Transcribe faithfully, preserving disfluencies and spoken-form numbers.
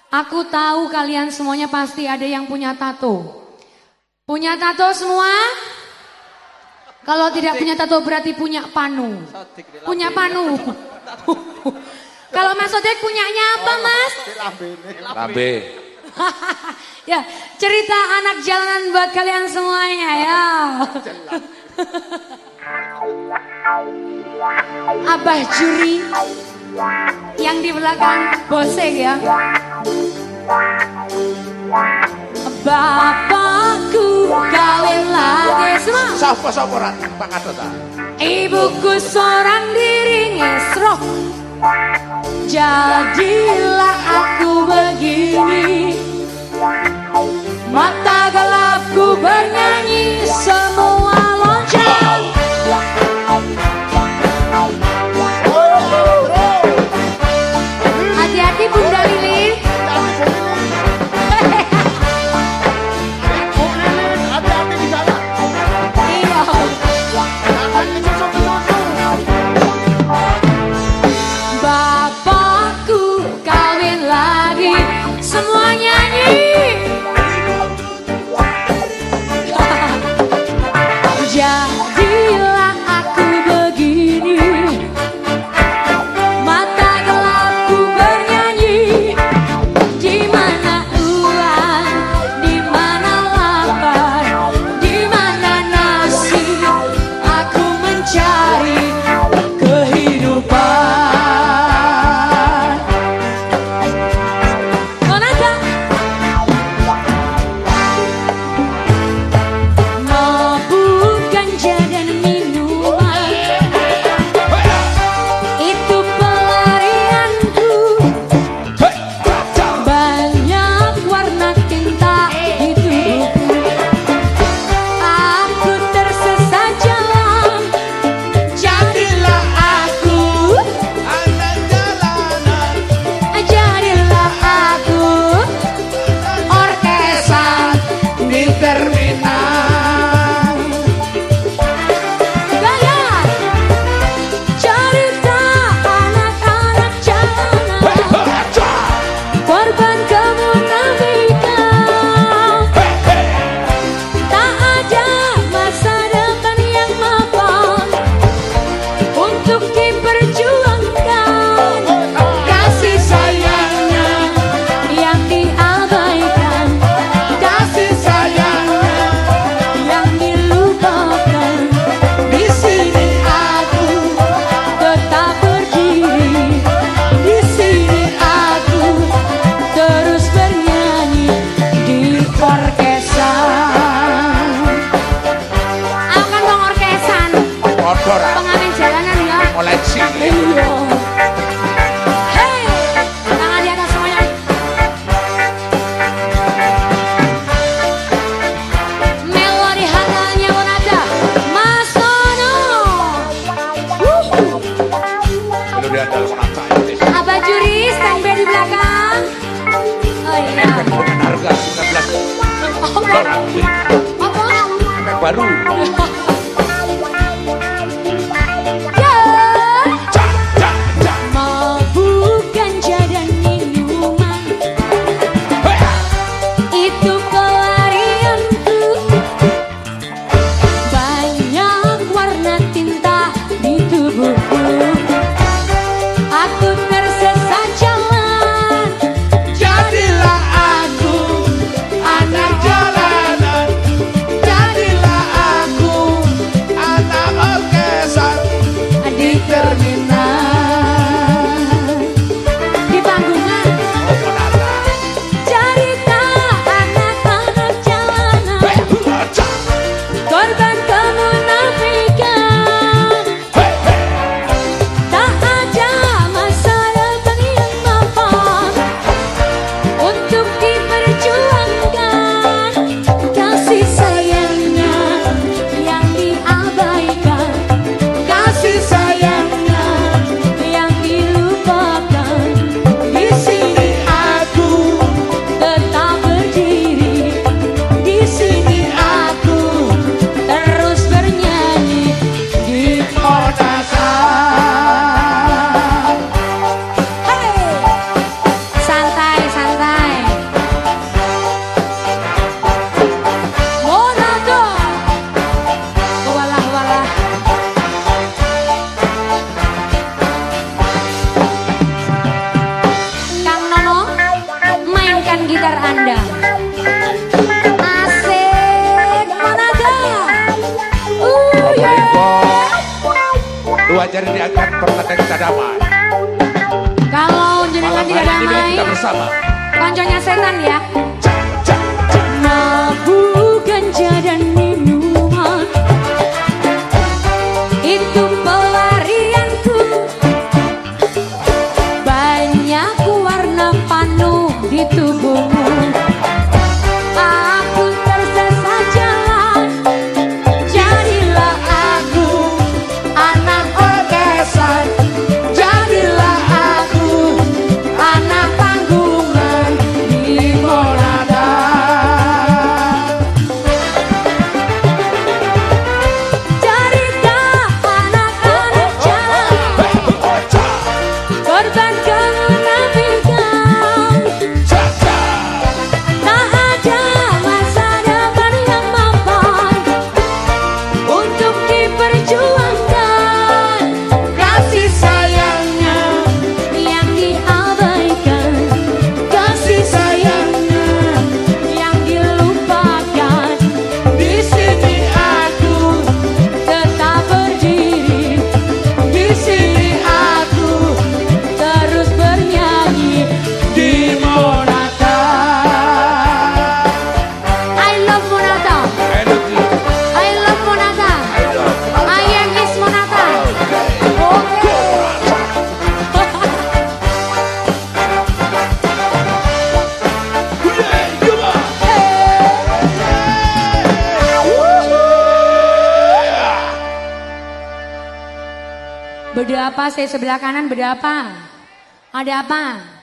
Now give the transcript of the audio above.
Aku tahu kalian semuanya pasti ada yang punya tato. Punya tato semua? Kalau tidak punya tato berarti punya panu. Punya panu. Kalau Mas Sodik punyanya apa, Mas? Lambe. Ya, cerita anak jalanan buat kalian semuanya ya. Abah juri yang di belakang boseng ya. Bapakku kawin lagi semua. Sapa sapa ora pangkat ta? Ibuku seorang diri ngesrok. Jadilah aku begini. Mata gelapku bernyanyi semua loncat. Hati-hati Bunda Lili. Hati-hati di sana. Iya. Bapakku kawin lagi, semua nyanyi. Jadilah aku begini. Mata gelapku bernyanyi. Di mana uang, di mana lapar, di mana nasi, aku mencari kehidupan. Konata. Mabuk ganja dan minuman, itu pelarianku. Banyak warna tinta di tubuhku. Aku tersesat jalan. Jadilah aku, Anak jalanan. jadilah aku orkesan di terminal. Gaya cerita anak-anak jalanan, korban kemunafikan. Tak ada masa depan yang mapan untuk diperjuangkan. Kasih sayangnya yang diabaikan, kasih sayangnya yang dilupakan. Di sini aku tetap berdiri, di sini aku terus bernyanyi di orkesan. Akan bang orkesan, Padha ra pengamen jalanan ya. koleksi. Iya. Hey, tangan di atas semuanya. Melodi handalnya pun ada, Mas Tono. Wuh. Lu dia andal penata ini. Abah juri standby di belakang. Oh iya. Dengan harga sembilan belas Apa? dolar. Apa? Efek baru. Ya. Cak cak cak. Mabuk ganja dan minuman, Hei. itu pelarianku. Banyak warna tinta di tubuhku. Aku tersesat jalan. Jadilah aku anak jalanan. Jadilah aku pacar Anda. Asik, Monata. Uh, yeah. Dua jari diangkat pertanda kita damai. Kalau jenengan Malam tidak hari ini damai, kita bersama. konconya setan ya. Cak, cak, cak. Mabuk ganja dan minuman itu pelarianku. Banyak warna penuh di tubuhmu. Aku tersesat jalan. Jadilah aku anak orkesan. Jadilah aku anak panggungan di Monada. Cerita anak-anak jalan, korban kemunafikan. Cak, cak. Tak ada masa depan yang mapan untuk diperjuangkan. Kasih sayangnya yang diabaikan, kasih sayangnya yang dilupakan. Di sini aku tetap berdiri, di sini aku terus bernyanyi di Monata. I love Monata. I love you. I love Monata. I love you. I am Miss Monata. Oke. Yeah, come on. Beda apa? Saya sebelah kanan beda apa? Ada apa?